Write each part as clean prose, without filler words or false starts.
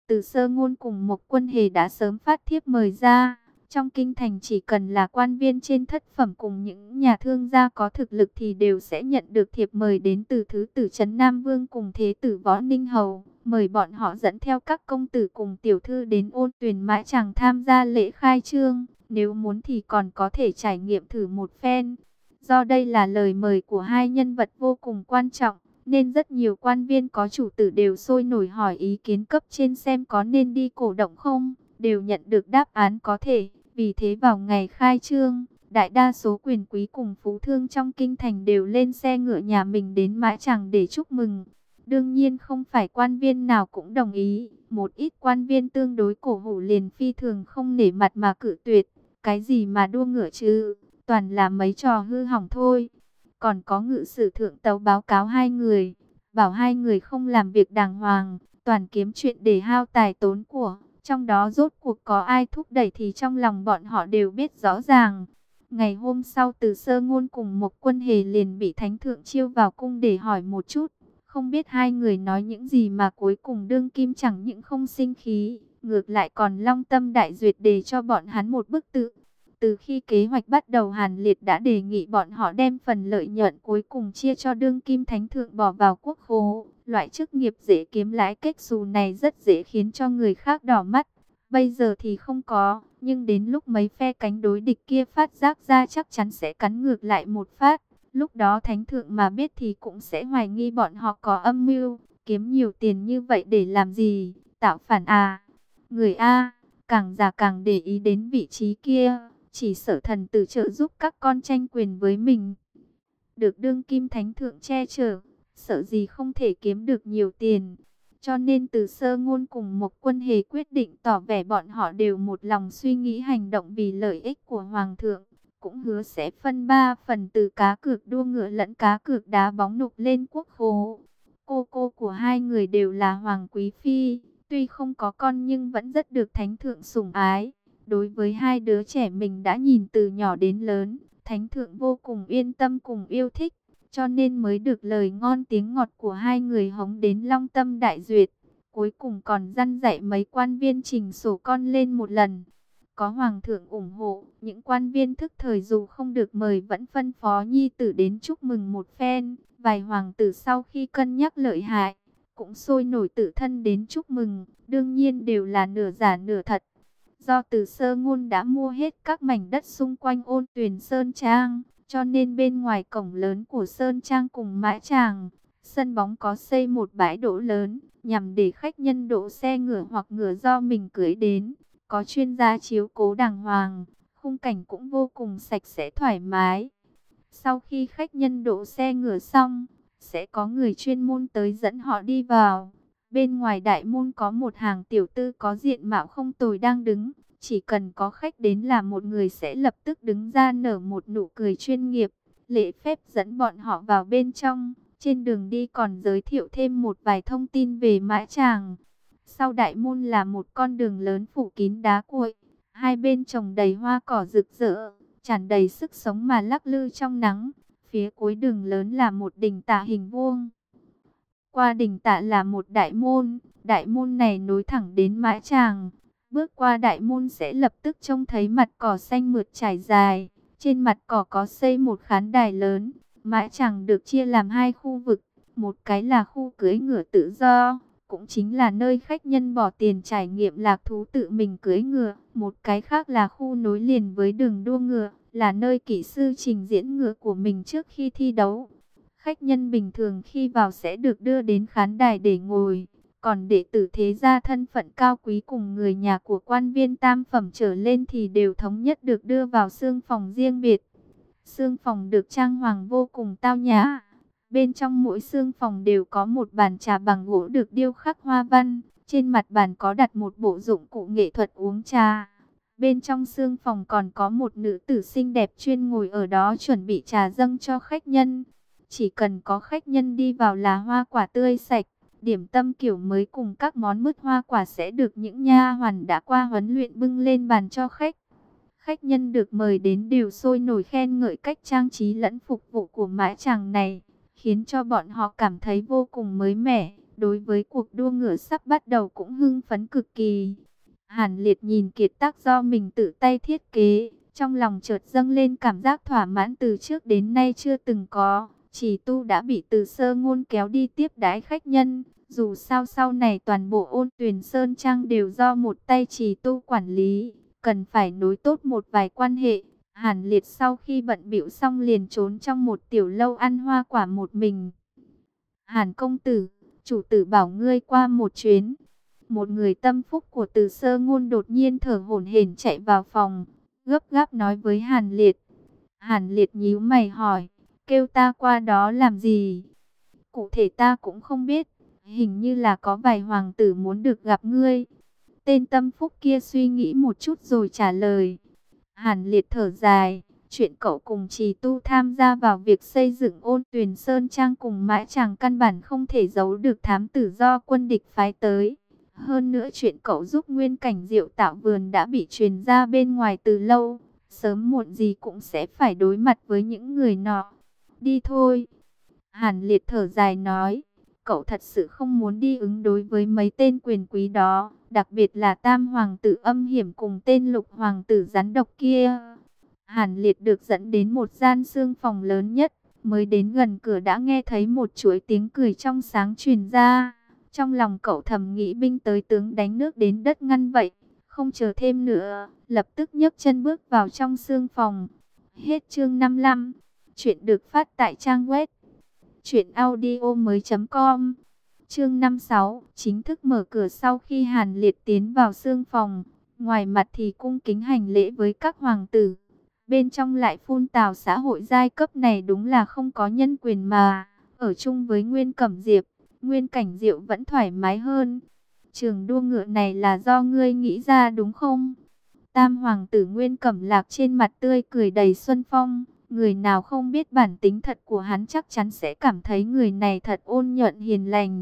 Từ Sơ Ngôn cùng Mộc Quân Hề đã sớm phát thiếp mời ra. Trong kinh thành chỉ cần là quan viên trên thất phẩm cùng những nhà thương gia có thực lực thì đều sẽ nhận được thiệp mời đến từ Thứ tử Trấn Nam Vương cùng Thế tử Võ Ninh Hầu. Mời bọn họ dẫn theo các công tử cùng tiểu thư đến Ôn Tuyền Mãi Chàng tham gia lễ khai trương. Nếu muốn thì còn có thể trải nghiệm thử một phen. Do đây là lời mời của hai nhân vật vô cùng quan trọng, nên rất nhiều quan viên có chủ tử đều sôi nổi hỏi ý kiến cấp trên xem có nên đi cổ động không, đều nhận được đáp án có thể. Vì thế vào ngày khai trương, đại đa số quyền quý cùng phú thương trong kinh thành đều lên xe ngựa nhà mình đến Mãi Chàng để chúc mừng. Đương nhiên không phải quan viên nào cũng đồng ý, một ít quan viên tương đối cổ hủ liền phi thường không nể mặt mà cự tuyệt. Cái gì mà đua ngựa chứ, toàn là mấy trò hư hỏng thôi. Còn có ngự sử thượng tấu báo cáo hai người, bảo hai người không làm việc đàng hoàng, toàn kiếm chuyện để hao tài tốn của. Trong đó rốt cuộc có ai thúc đẩy thì trong lòng bọn họ đều biết rõ ràng. Ngày hôm sau Từ Sơ Ngôn cùng Mộc Quân Hề liền bị thánh thượng chiêu vào cung để hỏi một chút. Không biết hai người nói những gì mà cuối cùng đương kim chẳng những không sinh khí, ngược lại còn long tâm đại duyệt đề cho bọn hắn một bức tự. Từ khi kế hoạch bắt đầu, Hàn Liệt đã đề nghị bọn họ đem phần lợi nhuận cuối cùng chia cho đương kim thánh thượng bỏ vào quốc khố. Loại chức nghiệp dễ kiếm lãi kết xù này rất dễ khiến cho người khác đỏ mắt. Bây giờ thì không có, nhưng đến lúc mấy phe cánh đối địch kia phát giác ra chắc chắn sẽ cắn ngược lại một phát. Lúc đó thánh thượng mà biết thì cũng sẽ hoài nghi bọn họ có âm mưu, kiếm nhiều tiền như vậy để làm gì, tạo phản à. Người A, càng già càng để ý đến vị trí kia, chỉ sợ thần tử trợ giúp các con tranh quyền với mình. Được đương kim thánh thượng che chở, sợ gì không thể kiếm được nhiều tiền. Cho nên Từ Sơ Ngôn cùng Mộc Quân Hề quyết định tỏ vẻ bọn họ đều một lòng suy nghĩ hành động vì lợi ích của Hoàng thượng. Cũng hứa sẽ phân 3 phần từ cá cược đua ngựa lẫn cá cược đá bóng nộp lên quốc khố. Cô của hai người đều là Hoàng Quý Phi, tuy không có con nhưng vẫn rất được thánh thượng sủng ái. Đối với hai đứa trẻ mình đã nhìn từ nhỏ đến lớn, thánh thượng vô cùng yên tâm cùng yêu thích, cho nên mới được lời ngon tiếng ngọt của hai người hống đến long tâm đại duyệt. Cuối cùng còn dăn dạy mấy quan viên chỉnh sổ con lên một lần. Có hoàng thượng ủng hộ, những quan viên thức thời dù không được mời vẫn phân phó nhi tử đến chúc mừng một phen. Vài hoàng tử sau khi cân nhắc lợi hại, cũng sôi nổi tự thân đến chúc mừng, đương nhiên đều là nửa giả nửa thật. Do Từ Sơ Ngôn đã mua hết các mảnh đất xung quanh Ôn Tuyền Sơn Trang, cho nên bên ngoài cổng lớn của Sơn Trang cùng Mãi Chàng, sân bóng có xây một bãi đỗ lớn, nhằm để khách nhân đỗ xe ngựa hoặc ngựa do mình cưỡi đến. Có chuyên gia chiếu cố đàng hoàng, khung cảnh cũng vô cùng sạch sẽ thoải mái. Sau khi khách nhân đỗ xe ngựa xong, sẽ có người chuyên môn tới dẫn họ đi vào. Bên ngoài đại môn có một hàng tiểu tư có diện mạo không tồi đang đứng. Chỉ cần có khách đến là một người sẽ lập tức đứng ra nở một nụ cười chuyên nghiệp, lễ phép dẫn bọn họ vào bên trong. Trên đường đi còn giới thiệu thêm một vài thông tin về Mãi Chàng. Sau đại môn là một con đường lớn phủ kín đá cuội, hai bên trồng đầy hoa cỏ rực rỡ, tràn đầy sức sống mà lắc lư trong nắng. Phía cuối đường lớn là một đình tạ hình vuông. Qua đình tạ là một đại môn này nối thẳng đến Mãi Chàng. Bước qua đại môn sẽ lập tức trông thấy mặt cỏ xanh mượt trải dài. Trên mặt cỏ có xây một khán đài lớn. Mãi Chàng được chia làm hai khu vực, một cái là khu cưỡi ngựa tự do, cũng chính là nơi khách nhân bỏ tiền trải nghiệm lạc thú tự mình cưỡi ngựa. Một cái khác là khu nối liền với đường đua ngựa, là nơi kỹ sư trình diễn ngựa của mình trước khi thi đấu. Khách nhân bình thường khi vào sẽ được đưa đến khán đài để ngồi. Còn đệ tử thế gia thân phận cao quý cùng người nhà của quan viên tam phẩm trở lên thì đều thống nhất được đưa vào xương phòng riêng biệt. Xương phòng được trang hoàng vô cùng tao nhã. Bên trong mỗi xương phòng đều có một bàn trà bằng gỗ được điêu khắc hoa văn. Trên mặt bàn có đặt một bộ dụng cụ nghệ thuật uống trà. Bên trong xương phòng còn có một nữ tử xinh đẹp chuyên ngồi ở đó chuẩn bị trà dâng cho khách nhân. Chỉ cần có khách nhân đi vào là hoa quả tươi sạch, điểm tâm kiểu mới cùng các món mứt hoa quả sẽ được những nha hoàn đã qua huấn luyện bưng lên bàn cho khách. Khách nhân được mời đến đều sôi nổi khen ngợi cách trang trí lẫn phục vụ của Mãi Chàng này, khiến cho bọn họ cảm thấy vô cùng mới mẻ. đối với cuộc đua ngựa sắp bắt đầu cũng hưng phấn cực kỳ. Hàn Liệt nhìn kiệt tác do mình tự tay thiết kế, trong lòng chợt dâng lên cảm giác thỏa mãn từ trước đến nay chưa từng có. Chỉ tu đã bị Từ Sơ Ngôn kéo đi tiếp đãi khách nhân. Dù sao sau này toàn bộ Ôn Tuyền Sơn Trang đều do một tay Chỉ tu quản lý, cần phải nối tốt một vài quan hệ. Hàn Liệt sau khi bận bịu xong liền trốn trong một tiểu lâu ăn hoa quả một mình. Hàn công tử, chủ tử bảo ngươi qua một chuyến. Một người tâm phúc của Từ Sơ Ngôn đột nhiên thở hổn hển chạy vào phòng, gấp gáp nói với Hàn Liệt. Hàn Liệt nhíu mày hỏi, kêu ta qua đó làm gì? Cụ thể ta cũng không biết, hình như là có vài hoàng tử muốn được gặp ngươi. Tên tâm phúc kia suy nghĩ một chút rồi trả lời. Hàn Liệt thở dài, chuyện cậu cùng Trì Tu tham gia vào việc xây dựng Ôn Tuyền Sơn Trang cùng Mã Tràng căn bản không thể giấu được thám tử do quân địch phái tới. Hơn nữa chuyện cậu giúp Nguyên Cảnh Diệu tạo vườn đã bị truyền ra bên ngoài từ lâu, sớm muộn gì cũng sẽ phải đối mặt với những người nọ. Đi thôi. Hàn Liệt thở dài nói, cậu thật sự không muốn đi ứng đối với mấy tên quyền quý đó, đặc biệt là Tam Hoàng tử âm hiểm cùng tên Lục Hoàng tử rắn độc kia. Hàn Liệt được dẫn đến một gian xương phòng lớn nhất, mới đến gần cửa đã nghe thấy một chuỗi tiếng cười trong sáng truyền ra. Trong lòng cậu thầm nghĩ binh tới tướng đánh nước đến đất ngăn vậy, không chờ thêm nữa, lập tức nhấc chân bước vào trong xương phòng. Hết chương 55, chuyện được phát tại trang web truyệnaudiomoi.com. Chương 56, chính thức mở cửa. Sau khi Hàn Liệt tiến vào xương phòng, ngoài mặt thì cung kính hành lễ với các hoàng tử, bên trong lại phun tào xã hội giai cấp này đúng là không có nhân quyền mà. Ở chung với Nguyên Cẩm Diệp, Nguyên Cảnh Diệu vẫn thoải mái hơn. Trường đua ngựa này là do ngươi nghĩ ra đúng không? Tam hoàng tử Nguyên Cẩm Lạc trên mặt tươi cười đầy xuân phong. Người nào không biết bản tính thật của hắn chắc chắn sẽ cảm thấy người này thật ôn nhuận hiền lành.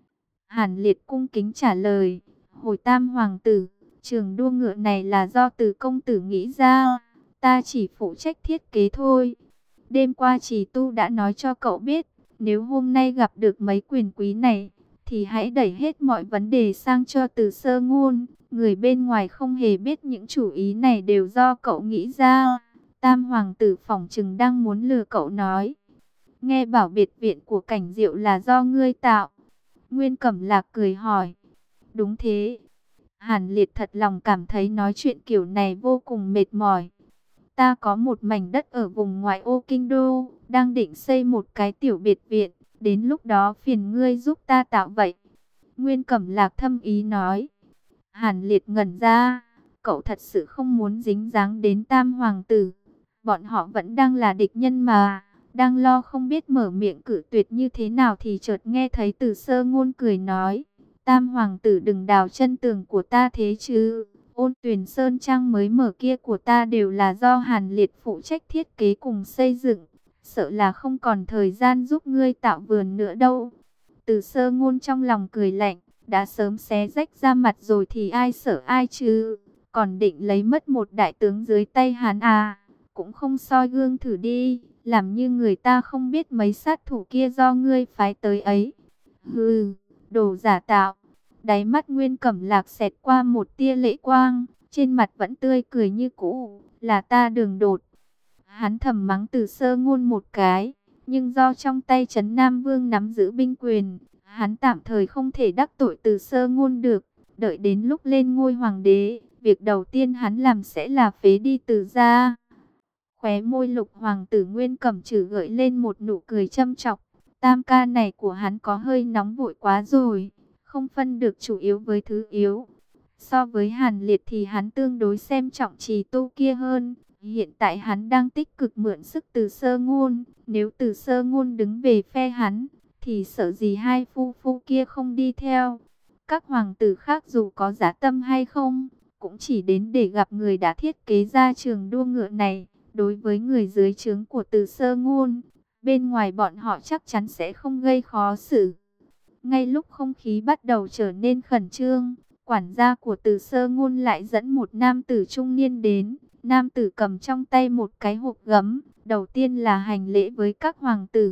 Hàn Liệt cung kính trả lời, hồi Tam hoàng tử, trường đua ngựa này là do Từ công tử nghĩ ra, ta chỉ phụ trách thiết kế thôi. Đêm qua Trì Tu đã nói cho cậu biết, nếu hôm nay gặp được mấy quyền quý này, thì hãy đẩy hết mọi vấn đề sang cho Từ Sơ Ngôn. Người bên ngoài không hề biết những chủ ý này đều do cậu nghĩ ra. Tam hoàng tử phỏng chừng đang muốn lừa cậu nói. Nghe bảo biệt viện của Cảnh Diệu là do ngươi tạo. Nguyên Cẩm Lạc cười hỏi. Đúng thế. Hàn Liệt thật lòng cảm thấy nói chuyện kiểu này vô cùng mệt mỏi. Ta có một mảnh đất ở vùng ngoại ô kinh đô, đang định xây một cái tiểu biệt viện, đến lúc đó phiền ngươi giúp ta tạo vậy. Nguyên Cẩm Lạc thâm ý nói. Hàn Liệt ngẩn ra, cậu thật sự không muốn dính dáng đến Tam hoàng tử. Bọn họ vẫn đang là địch nhân mà, đang lo không biết mở miệng cự tuyệt như thế nào thì chợt nghe thấy Từ Sơ Ngôn cười nói. Tam hoàng tử đừng đào chân tường của ta thế chứ. Ôn Tuyền Sơn Trang mới mở kia của ta đều là do Hàn Liệt phụ trách thiết kế cùng xây dựng. Sợ là không còn thời gian giúp ngươi tạo vườn nữa đâu. Từ Sơ Ngôn trong lòng cười lạnh, đã sớm xé rách ra mặt rồi thì ai sợ ai chứ. Còn định lấy mất một đại tướng dưới tay hắn à. Cũng không soi gương thử đi, làm như người ta không biết mấy sát thủ kia do ngươi phái tới ấy. Hừ, đồ giả tạo. Đáy mắt Nguyên Cẩm Lạc xẹt qua một tia lệ quang, trên mặt vẫn tươi cười như cũ, là ta đường đột. Hắn thầm mắng Từ Sơ Ngôn một cái, nhưng do trong tay Trấn Nam Vương nắm giữ binh quyền, hắn tạm thời không thể đắc tội Từ Sơ Ngôn được. Đợi đến lúc lên ngôi hoàng đế, việc đầu tiên hắn làm sẽ là phế đi Từ gia. Khóe môi Lục hoàng tử Nguyên Cẩm Trử gợi lên một nụ cười châm chọc. Tam ca này của hắn có hơi nóng vội quá rồi, không phân được chủ yếu với thứ yếu. So với Hàn Liệt thì hắn tương đối xem trọng Trì Tu kia hơn. Hiện tại hắn đang tích cực mượn sức Từ Sơ Ngôn. Nếu Từ Sơ Ngôn đứng về phe hắn, thì sợ gì hai phu phu kia không đi theo. Các hoàng tử khác dù có dã tâm hay không, cũng chỉ đến để gặp người đã thiết kế ra trường đua ngựa này. Đối với người dưới trướng của Từ Sơ Ngôn, bên ngoài bọn họ chắc chắn sẽ không gây khó xử. Ngay lúc không khí bắt đầu trở nên khẩn trương, quản gia của Từ Sơ Ngôn lại dẫn một nam tử trung niên đến. Nam tử cầm trong tay một cái hộp gấm, đầu tiên là hành lễ với các hoàng tử,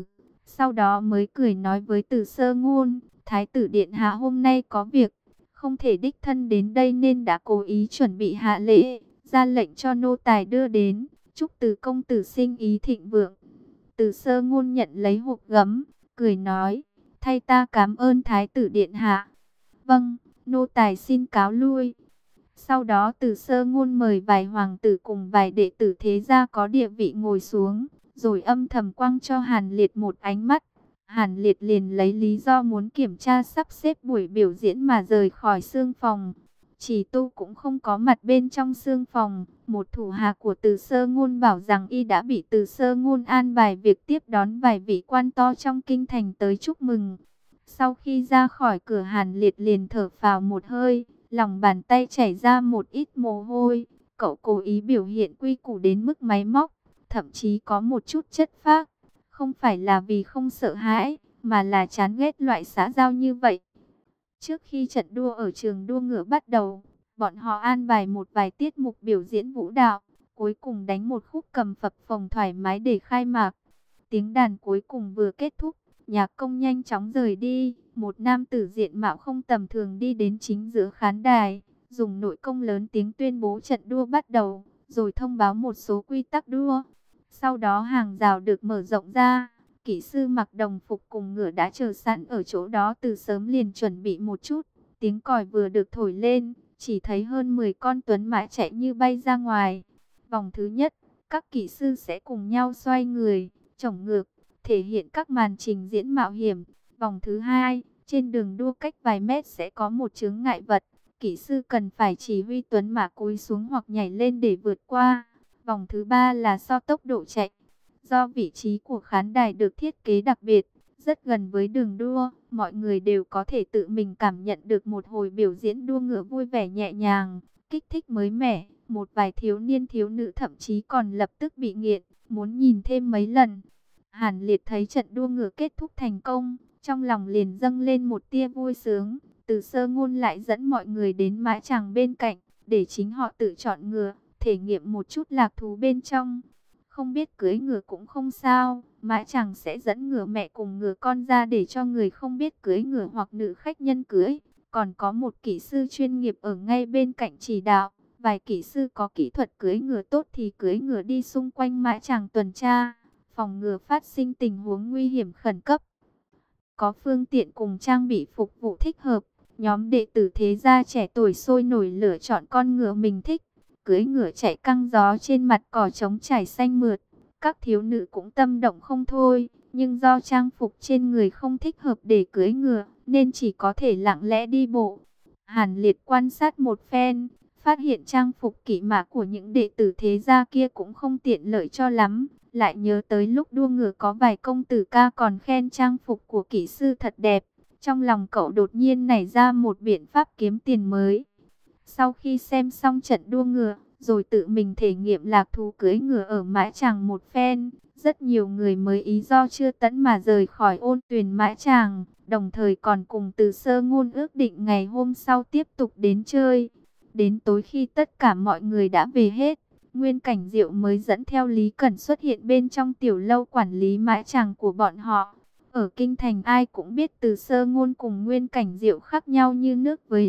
Sau đó mới cười nói với Từ Sơ Ngôn, Thái tử điện hạ hôm nay có việc, không thể đích thân đến đây nên đã cố ý chuẩn bị hạ lễ, ra lệnh cho nô tài đưa đến, chúc Từ công tử sinh ý thịnh vượng. Từ Sơ Ngôn nhận lấy hộp gấm, cười nói, thay ta cảm ơn Thái tử điện hạ. Vâng, nô tài xin cáo lui. Sau đó Từ Sơ Ngôn mời vài hoàng tử cùng vài đệ tử thế gia có địa vị ngồi xuống, rồi âm thầm quăng cho Hàn Liệt một ánh mắt. Hàn Liệt liền lấy lý do muốn kiểm tra sắp xếp buổi biểu diễn mà rời khỏi xương phòng. Chỉ Tu cũng không có mặt bên trong xương phòng. Một thủ hạ của Từ Sơ Ngôn bảo rằng y đã bị Từ Sơ Ngôn an bài việc tiếp đón vài vị quan to trong kinh thành tới chúc mừng. Sau khi ra khỏi cửa, Hàn Liệt liền thở phào một hơi, lòng bàn tay chảy ra một ít mồ hôi. Cậu cố ý biểu hiện quy củ đến mức máy móc, thậm chí có một chút chất phác. Không phải là vì không sợ hãi, mà là chán ghét loại xã giao như vậy. Trước khi trận đua ở trường đua ngựa bắt đầu, bọn họ an bài một vài tiết mục biểu diễn vũ đạo, cuối cùng đánh một khúc cầm phập phồng thoải mái để khai mạc. Tiếng đàn cuối cùng vừa kết thúc, nhạc công nhanh chóng rời đi. Một nam tử diện mạo không tầm thường đi đến chính giữa khán đài, dùng nội công lớn tiếng tuyên bố trận đua bắt đầu, rồi thông báo một số quy tắc đua. Sau đó hàng rào được mở rộng ra, kỹ sư mặc đồng phục cùng ngựa đã chờ sẵn ở chỗ đó từ sớm liền chuẩn bị một chút. Tiếng còi vừa được thổi lên, chỉ thấy hơn 10 con tuấn mã chạy như bay ra ngoài. Vòng thứ nhất, các kỹ sư sẽ cùng nhau xoay người, chổng ngược, thể hiện các màn trình diễn mạo hiểm. Vòng thứ hai, trên đường đua cách vài mét sẽ có một chướng ngại vật. Kỹ sư cần phải chỉ huy tuấn mã cúi xuống hoặc nhảy lên để vượt qua. Vòng thứ ba là so tốc độ chạy. Do vị trí của khán đài được thiết kế đặc biệt, rất gần với đường đua, mọi người đều có thể tự mình cảm nhận được một hồi biểu diễn đua ngựa vui vẻ nhẹ nhàng, kích thích mới mẻ. Một vài thiếu niên thiếu nữ thậm chí còn lập tức bị nghiện, muốn nhìn thêm mấy lần. Hàn Liệt thấy trận đua ngựa kết thúc thành công, trong lòng liền dâng lên một tia vui sướng. Từ Sơ Ngôn lại dẫn mọi người đến mã chàng bên cạnh, để chính họ tự chọn ngựa, thể nghiệm một chút lạc thú bên trong. Không biết cưỡi ngựa cũng không sao, mã chàng sẽ dẫn ngựa mẹ cùng ngựa con ra để cho người không biết cưỡi ngựa hoặc nữ khách nhân cưỡi. Còn có một kỹ sư chuyên nghiệp ở ngay bên cạnh chỉ đạo. Vài kỹ sư có kỹ thuật cưỡi ngựa tốt thì cưỡi ngựa đi xung quanh mã chàng tuần tra, phòng ngừa phát sinh tình huống nguy hiểm khẩn cấp. Có phương tiện cùng trang bị phục vụ thích hợp, nhóm đệ tử thế gia trẻ tuổi sôi nổi lựa chọn con ngựa mình thích. Cưỡi ngựa chạy căng gió trên mặt cỏ trống trải xanh mượt. Các thiếu nữ cũng tâm động không thôi, nhưng do trang phục trên người không thích hợp để cưỡi ngựa, nên chỉ có thể lặng lẽ đi bộ. Hàn Liệt quan sát một phen, phát hiện trang phục kỵ mã của những đệ tử thế gia kia cũng không tiện lợi cho lắm. Lại nhớ tới lúc đua ngựa có vài công tử ca còn khen trang phục của kỹ sư thật đẹp. Trong lòng cậu đột nhiên nảy ra một biện pháp kiếm tiền mới. Sau khi xem xong trận đua ngựa, rồi tự mình thể nghiệm lạc thú cưỡi ngựa ở mã chàng một phen, rất nhiều người mới ý do chưa tẫn mà rời khỏi Ôn Tuyền mã chàng, đồng thời còn cùng Từ Sơ Ngôn ước định ngày hôm sau tiếp tục đến chơi. Đến tối khi tất cả mọi người đã về hết, Nguyên Cảnh Diệu mới dẫn theo Lý Cẩn xuất hiện bên trong tiểu lâu quản lý mã chàng của bọn họ. Ở kinh thành ai cũng biết Từ Sơ Ngôn cùng Nguyên Cảnh Diệu khác nhau như nước với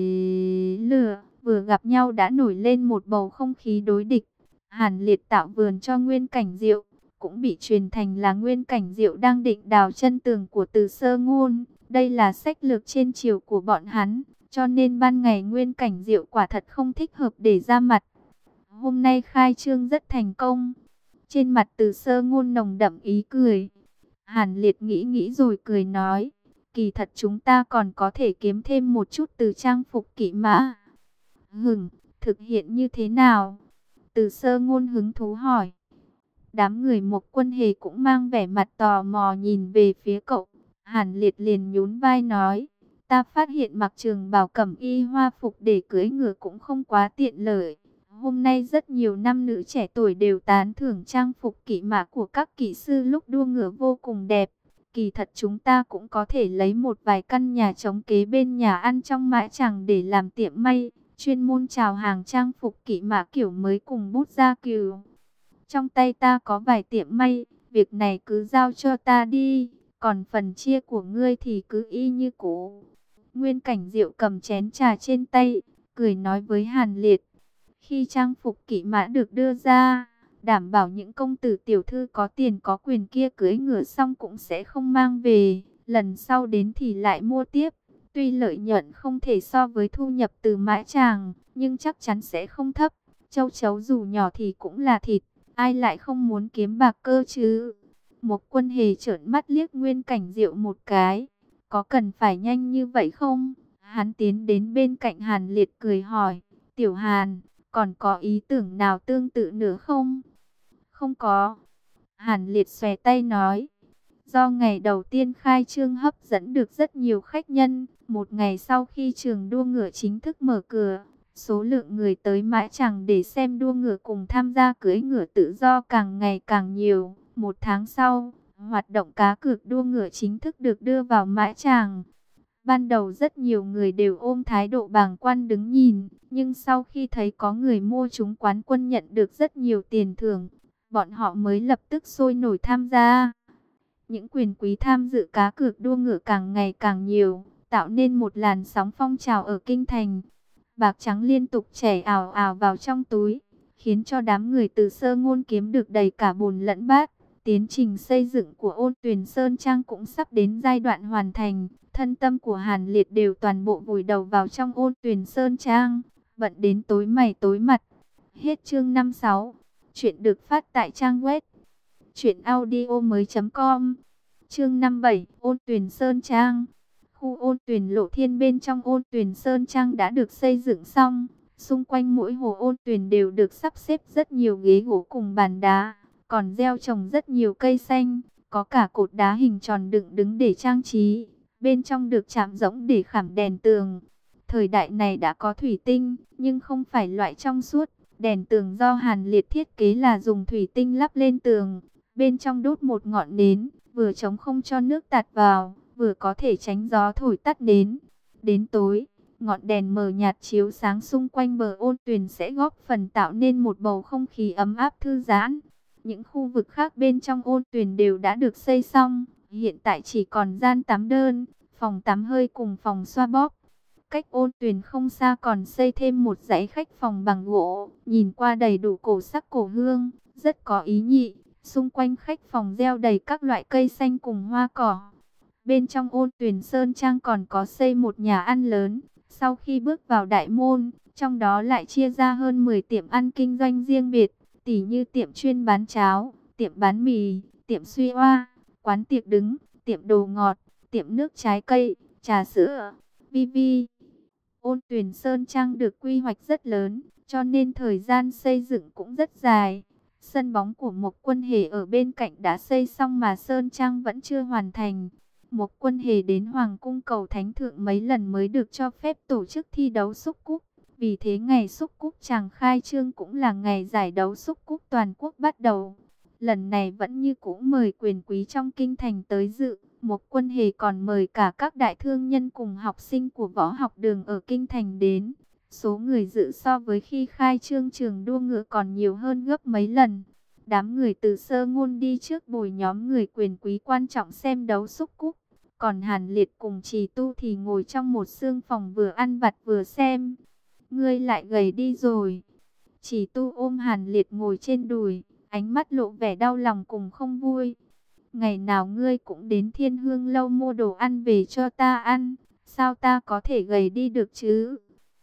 lửa, vừa gặp nhau đã nổi lên một bầu không khí đối địch. Hàn Liệt tạo vườn cho Nguyên Cảnh Diệu, cũng bị truyền thành là Nguyên Cảnh Diệu đang định đào chân tường của Từ Sơ Ngôn. Đây là sách lược trên chiều của bọn hắn, cho nên ban ngày Nguyên Cảnh Diệu quả thật không thích hợp để ra mặt. Hôm nay khai trương rất thành công. Trên mặt Từ Sơ Ngôn nồng đậm ý cười. Hàn Liệt nghĩ nghĩ rồi cười nói, kỳ thật chúng ta còn có thể kiếm thêm một chút từ trang phục kỵ mã. Thực hiện như thế nào? Từ Sơ Ngôn hứng thú hỏi. Đám người Mộc Quân Hề cũng mang vẻ mặt tò mò nhìn về phía cậu. Hàn Liệt liền nhún vai nói, ta phát hiện mặc trường bào cẩm y hoa phục để cưỡi ngựa cũng không quá tiện lợi. Hôm nay rất nhiều nam nữ trẻ tuổi đều tán thưởng trang phục kỵ mã của các kỹ sư lúc đua ngựa vô cùng đẹp. Kỳ thật chúng ta cũng có thể lấy một vài căn nhà trống kế bên nhà ăn trong mã chàng để làm tiệm may, chuyên môn chào hàng trang phục kỵ mã kiểu mới cùng bút da cừu. Trong tay ta có vài tiệm may, Việc này cứ giao cho ta đi, còn phần chia của ngươi thì cứ y như cũ. Nguyên Cảnh Diệu cầm chén trà trên tay, cười nói với Hàn Liệt. Khi trang phục kỵ mã được đưa ra, đảm bảo những công tử tiểu thư có tiền có quyền kia cưỡi ngựa xong cũng sẽ không mang về. Lần sau đến thì lại mua tiếp. Tuy lợi nhuận không thể so với thu nhập từ mã tràng, nhưng chắc chắn sẽ không thấp. Châu chấu dù nhỏ thì cũng là thịt, ai lại không muốn kiếm bạc cơ chứ. Một Quân Hề trợn mắt liếc Nguyên Cảnh Diệu một cái. Có cần phải nhanh như vậy không? Hắn tiến đến bên cạnh Hàn Liệt cười hỏi. Tiểu Hàn, còn có ý tưởng nào tương tự nữa không? Không có. Hàn Liệt xòe tay nói. Do ngày đầu tiên khai trương hấp dẫn được rất nhiều khách nhân, một ngày sau khi trường đua ngựa chính thức mở cửa, số lượng người tới mãi chẳng để xem đua ngựa cùng tham gia cưỡi ngựa tự do càng ngày càng nhiều. Một tháng sau, hoạt động cá cược đua ngựa chính thức được đưa vào mãi tràng. Ban đầu rất nhiều người đều ôm thái độ bàng quan đứng nhìn, nhưng sau khi thấy có người mua trúng quán quân nhận được rất nhiều tiền thưởng, bọn họ mới lập tức sôi nổi tham gia. Những quyền quý tham dự cá cược đua ngựa càng ngày càng nhiều, tạo nên một làn sóng phong trào ở kinh thành. Bạc trắng liên tục chảy ào ào vào trong túi, khiến cho đám người từ Sơ Ngôn kiếm được đầy cả bùn lẫn bát. Tiến trình xây dựng của Ôn Tuyền Sơn Trang cũng sắp đến giai đoạn hoàn thành. Thân tâm của Hàn Liệt đều toàn bộ vùi đầu vào trong Ôn Tuyền Sơn Trang, bận đến tối mày tối mặt. Hết chương 56. Chuyện được phát tại trang web truyệnaudiomoi.com. Chương 57, Ôn Tuyền Sơn Trang. Khu Ôn Tuyền Lộ Thiên bên trong Ôn Tuyền Sơn Trang đã được xây dựng xong. Xung quanh mỗi hồ Ôn Tuyền đều được sắp xếp rất nhiều ghế gỗ cùng bàn đá, còn gieo trồng rất nhiều cây xanh, có cả cột đá hình tròn đựng đứng để trang trí. Bên trong được chạm rỗng để khảm đèn tường. Thời đại này đã có thủy tinh, nhưng không phải loại trong suốt. Đèn tường do Hàn Liệt thiết kế là dùng thủy tinh lắp lên tường. Bên trong đốt một ngọn nến, vừa chống không cho nước tạt vào, vừa có thể tránh gió thổi tắt nến. Đến tối, ngọn đèn mờ nhạt chiếu sáng xung quanh bờ Ôn Tuyền sẽ góp phần tạo nên một bầu không khí ấm áp thư giãn. Những khu vực khác bên trong Ôn Tuyền đều đã được xây xong. Hiện tại chỉ còn gian tắm đơn, phòng tắm hơi cùng phòng xoa bóp. Cách Ôn Tuyền không xa còn xây thêm một dãy khách phòng bằng gỗ, nhìn qua đầy đủ cổ sắc cổ hương, rất có ý nhị. Xung quanh khách phòng gieo đầy các loại cây xanh cùng hoa cỏ. Bên trong Ôn Tuyền Sơn Trang còn có xây một nhà ăn lớn. Sau khi bước vào đại môn, trong đó lại chia ra hơn 10 tiệm ăn kinh doanh riêng biệt, tỉ như tiệm chuyên bán cháo, tiệm bán mì, tiệm suy oa, quán tiệc đứng, tiệm đồ ngọt, tiệm nước trái cây, trà sữa, vi. Ôn Tuyền Sơn Trang được quy hoạch rất lớn, cho nên thời gian xây dựng cũng rất dài. Sân bóng của Mộc Quân Hề ở bên cạnh đã xây xong mà Sơn Trang vẫn chưa hoàn thành. Mộc Quân Hề đến Hoàng cung cầu Thánh Thượng mấy lần mới được cho phép tổ chức thi đấu xúc cúp. Vì thế ngày xúc cúp chàng khai trương cũng là ngày giải đấu xúc cúp toàn quốc bắt đầu. Lần này vẫn như cũ mời quyền quý trong kinh thành tới dự. Mộc Quân Hề còn mời cả các đại thương nhân cùng học sinh của võ học đường ở kinh thành đến. Số người dự so với khi khai trương trường đua ngựa còn nhiều hơn gấp mấy lần. Đám người từ Sơ Ngôn đi trước bồi nhóm người quyền quý quan trọng xem đấu xúc cúp. Còn Hàn Liệt cùng Trì Tu thì ngồi trong một xương phòng vừa ăn vặt vừa xem. Ngươi lại gầy đi rồi. Trì Tu ôm Hàn Liệt ngồi trên đùi, ánh mắt lộ vẻ đau lòng cùng không vui. Ngày nào ngươi cũng đến Thiên Hương lâu mua đồ ăn về cho ta ăn, sao ta có thể gầy đi được chứ?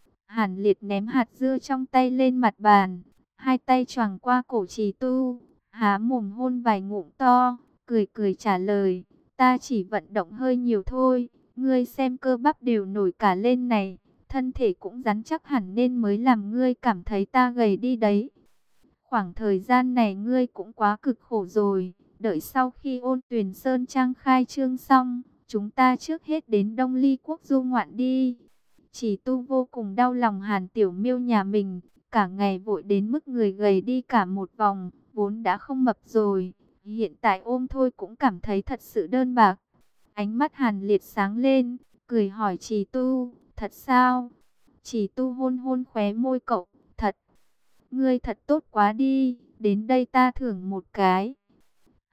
Hàn Liệt ném hạt dưa trong tay lên mặt bàn, hai tay choàng qua cổ Trì Tu, há mồm hôn vài ngụm to, cười cười trả lời, ta chỉ vận động hơi nhiều thôi, ngươi xem cơ bắp đều nổi cả lên này, thân thể cũng rắn chắc hẳn nên mới làm ngươi cảm thấy ta gầy đi đấy. Khoảng thời gian này ngươi cũng quá cực khổ rồi, đợi sau khi Ôn Tuyền Sơn Trang khai trương xong, chúng ta trước hết đến Đông Ly Quốc du ngoạn đi. Chỉ Tu vô cùng đau lòng Hàn Tiểu Miêu nhà mình, cả ngày vội đến mức người gầy đi cả một vòng, vốn đã không mập rồi, hiện tại ôm thôi cũng cảm thấy thật sự đơn bạc. Ánh mắt Hàn Liệt sáng lên, cười hỏi Trì Tu, thật sao? Trì Tu hôn hôn khóe môi cậu, thật. Ngươi thật tốt quá đi, đến đây ta thưởng một cái.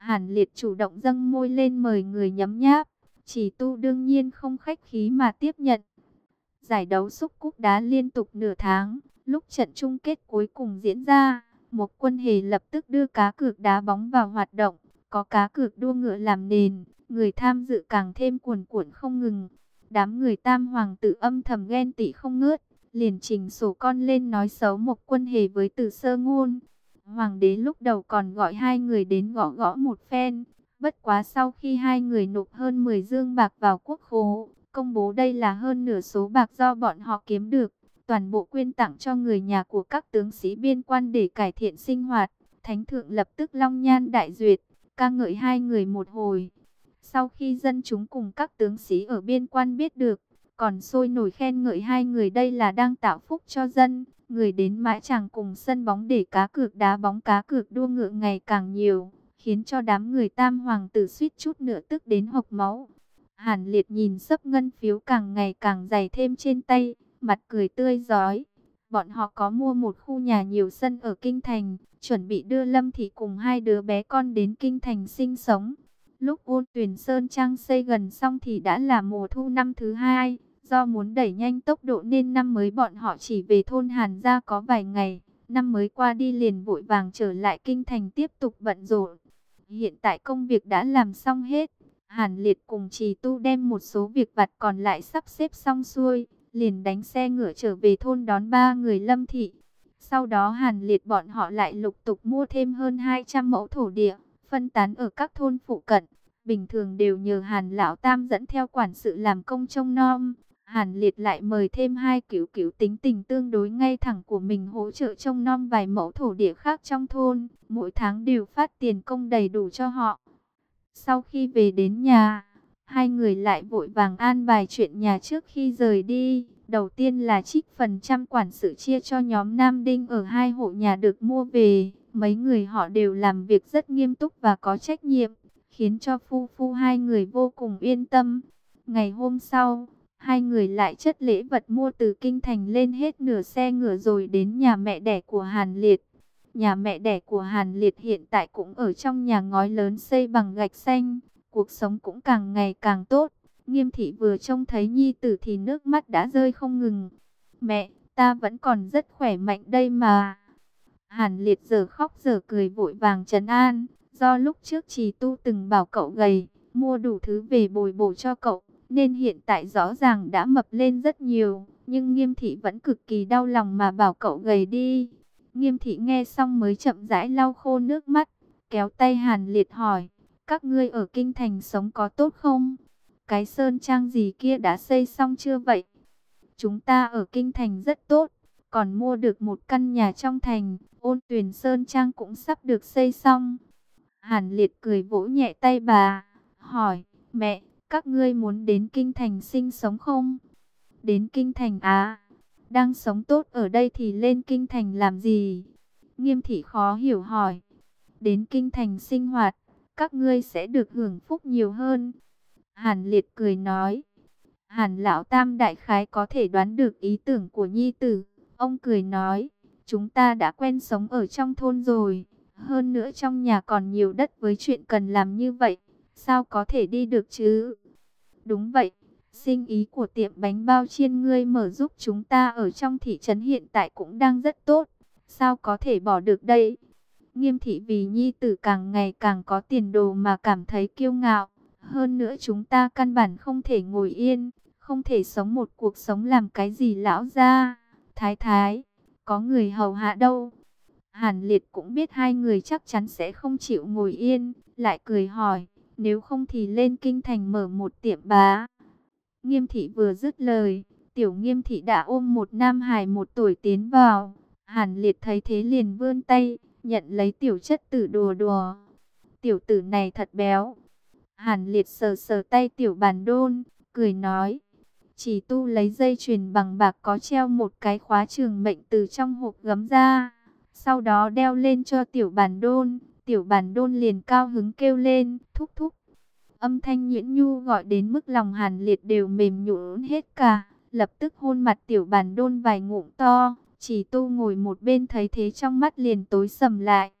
Hàn Liệt chủ động dâng môi lên mời người nhấm nháp. Chỉ Tu đương nhiên không khách khí mà tiếp nhận. Giải đấu xúc cúc đá liên tục nửa tháng. Lúc trận chung kết cuối cùng diễn ra, Mộc Quân Hề lập tức đưa cá cược đá bóng vào hoạt động. Có cá cược đua ngựa làm nền, người tham dự càng thêm cuồn cuộn không ngừng. Đám người Tam Hoàng tử âm thầm ghen tị không ngớt, liền trình sổ con lên nói xấu Mộc Quân Hề với Từ Sơ Ngôn. Hoàng đế lúc đầu còn gọi hai người đến gõ gõ một phen. Bất quá sau khi hai người nộp hơn 10 dương bạc vào quốc khố, công bố đây là hơn nửa số bạc do bọn họ kiếm được, toàn bộ quyên tặng cho người nhà của các tướng sĩ biên quan để cải thiện sinh hoạt. Thánh thượng lập tức long nhan đại duyệt, ca ngợi hai người một hồi. Sau khi dân chúng cùng các tướng sĩ ở biên quan biết được, còn sôi nổi khen ngợi hai người đây là đang tạo phúc cho dân. Người đến mãi chàng cùng sân bóng để cá cược đá bóng, cá cược đua ngựa ngày càng nhiều, khiến cho đám người Tam Hoàng tử suýt chút nữa tức đến hộc máu. Hàn Liệt nhìn xấp ngân phiếu càng ngày càng dày thêm trên tay, mặt cười tươi rói. Bọn họ có mua một khu nhà nhiều sân ở Kinh Thành, chuẩn bị đưa Lâm Thị cùng hai đứa bé con đến Kinh Thành sinh sống. Lúc Ôn Tuyền Sơn Trang xây gần xong thì đã là mùa thu năm thứ hai. Do muốn đẩy nhanh tốc độ nên năm mới bọn họ chỉ về thôn Hàn gia có vài ngày. Năm mới qua đi liền vội vàng trở lại Kinh Thành tiếp tục bận rộn. Hiện tại công việc đã làm xong hết. Hàn Liệt cùng Trì Tu đem một số việc vặt còn lại sắp xếp xong xuôi, liền đánh xe ngựa trở về thôn đón ba người Lâm Thị. Sau đó Hàn Liệt bọn họ lại lục tục mua thêm hơn 200 mẫu thổ địa, phân tán ở các thôn phụ cận. Bình thường đều nhờ Hàn Lão Tam dẫn theo quản sự làm công trông nom. Hàn Liệt lại mời thêm hai cữu cữu tính tình tương đối ngay thẳng của mình hỗ trợ trông nom vài mẫu thổ địa khác trong thôn, mỗi tháng đều phát tiền công đầy đủ cho họ. Sau khi về đến nhà, hai người lại vội vàng an bài chuyện nhà trước khi rời đi. Đầu tiên là trích phần trăm quản sự chia cho nhóm Nam Đinh ở hai hộ nhà được mua về. Mấy người họ đều làm việc rất nghiêm túc và có trách nhiệm, khiến cho phu phu hai người vô cùng yên tâm. Ngày hôm sau, hai người lại chất lễ vật mua từ Kinh Thành lên hết nửa xe ngựa rồi đến nhà mẹ đẻ của Hàn Liệt. Nhà mẹ đẻ của Hàn Liệt hiện tại cũng ở trong nhà ngói lớn xây bằng gạch xanh, cuộc sống cũng càng ngày càng tốt. Nghiêm thị vừa trông thấy nhi tử thì nước mắt đã rơi không ngừng. Mẹ, ta vẫn còn rất khỏe mạnh đây mà. Hàn Liệt giờ khóc giờ cười vội vàng trấn an, do lúc trước Trì Tu từng bảo cậu gầy, mua đủ thứ về bồi bổ cho cậu, nên hiện tại rõ ràng đã mập lên rất nhiều. Nhưng Nghiêm thị vẫn cực kỳ đau lòng mà bảo cậu gầy đi. Nghiêm thị nghe xong mới chậm rãi lau khô nước mắt, kéo tay Hàn Liệt hỏi, các ngươi ở Kinh Thành sống có tốt không? Cái sơn trang gì kia đã xây xong chưa vậy? Chúng ta ở Kinh Thành rất tốt, còn mua được một căn nhà trong thành, Ôn Tuyền Sơn Trang cũng sắp được xây xong. Hàn Liệt cười vỗ nhẹ tay bà, hỏi, mẹ, các ngươi muốn đến Kinh Thành sinh sống không? Đến Kinh Thành à? Đang sống tốt ở đây thì lên Kinh Thành làm gì? Nghiêm thị khó hiểu hỏi. Đến Kinh Thành sinh hoạt, các ngươi sẽ được hưởng phúc nhiều hơn. Hàn Liệt cười nói. Hàn Lão Tam đại khái có thể đoán được ý tưởng của nhi tử. Ông cười nói, chúng ta đã quen sống ở trong thôn rồi. Hơn nữa trong nhà còn nhiều đất với chuyện cần làm như vậy. Sao có thể đi được chứ? Đúng vậy. Sinh ý của tiệm bánh bao chiên ngươi mở giúp chúng ta ở trong thị trấn hiện tại cũng đang rất tốt. Sao có thể bỏ được đây? Nghiêm thị vì nhi tử càng ngày càng có tiền đồ mà cảm thấy kiêu ngạo. Hơn nữa chúng ta căn bản không thể ngồi yên, không thể sống một cuộc sống làm cái gì lão gia, thái thái, có người hầu hạ đâu. Hàn Liệt cũng biết hai người chắc chắn sẽ không chịu ngồi yên, lại cười hỏi, nếu không thì lên Kinh Thành mở một tiệm bá. Nghiêm thị vừa dứt lời, tiểu Nghiêm thị đã ôm một nam hài 1 tuổi tiến vào. Hàn Liệt thấy thế liền vươn tay, nhận lấy tiểu chất tử đùa đùa. Tiểu tử này thật béo. Hàn Liệt sờ sờ tay tiểu Bàn Đôn, cười nói. Chỉ Tu lấy dây chuyền bằng bạc có treo một cái khóa trường mệnh từ trong hộp gấm ra. Sau đó đeo lên cho tiểu Bàn Đôn. Tiểu Bàn Đôn liền cao hứng kêu lên, thúc thúc. Âm thanh nhuyễn nhu gọi đến mức lòng Hàn Liệt đều mềm nhũn hết cả. Lập tức hôn mặt tiểu Bàn Đôn vài ngụm to. Chỉ Tu ngồi một bên thấy thế trong mắt liền tối sầm lại.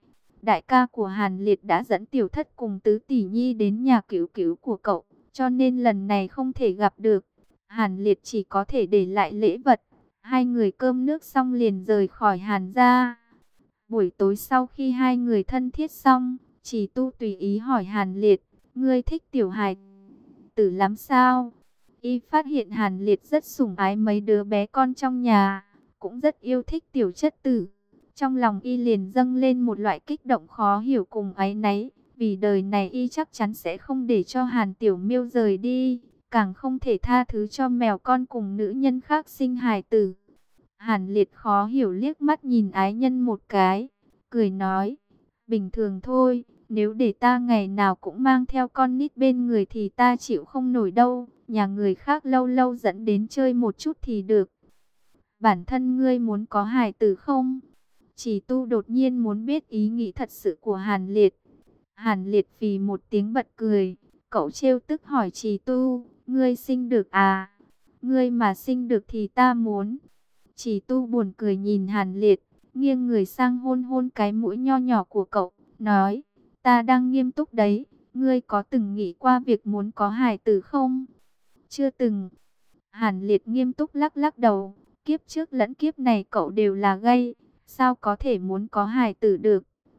đại ca của Hàn Liệt đã dẫn tiểu thất cùng tứ tỷ nhi đến nhà cứu cứu của cậu, cho nên lần này không thể gặp được. Hàn Liệt chỉ có thể để lại lễ vật. Hai người cơm nước xong liền rời khỏi Hàn gia. Buổi tối sau khi hai người thân thiết xong, Chỉ Tu tùy ý hỏi Hàn Liệt, ngươi thích tiểu hài tử lắm sao? Y phát hiện Hàn Liệt rất sủng ái mấy đứa bé con trong nhà, cũng rất yêu thích tiểu chất tử. Trong lòng Y liền dâng lên một loại kích động khó hiểu cùng áy náy, vì đời này Y chắc chắn sẽ không để cho Hàn Tiểu Miêu rời đi, càng không thể tha thứ cho mèo con cùng nữ nhân khác sinh hài tử. Hàn Liệt khó hiểu liếc mắt nhìn ái nhân một cái, cười nói, bình thường thôi, nếu để ta ngày nào cũng mang theo con nít bên người thì ta chịu không nổi đâu, nhà người khác lâu lâu dẫn đến chơi một chút thì được. Bản thân ngươi muốn có hài tử không? Chỉ Tu đột nhiên muốn biết ý nghĩ thật sự của Hàn Liệt. Hàn Liệt phì một tiếng bật cười, cậu trêu tức hỏi Chỉ Tu, ngươi sinh được à? Ngươi mà sinh được thì ta muốn. Chỉ Tu buồn cười nhìn Hàn Liệt, nghiêng người sang hôn hôn cái mũi nho nhỏ của cậu, nói, ta đang nghiêm túc đấy, ngươi có từng nghĩ qua việc muốn có hài tử không? Chưa từng. Hàn Liệt nghiêm túc lắc lắc đầu, kiếp trước lẫn kiếp này cậu đều là gay, sao có thể muốn có hài tử được?